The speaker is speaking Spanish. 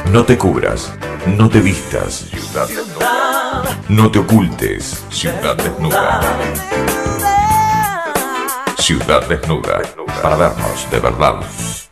No te cubras, no te vistas, ciudad desnuda. No te ocultes, ciudad desnuda. Ciudad desnuda, para vernos de verdad.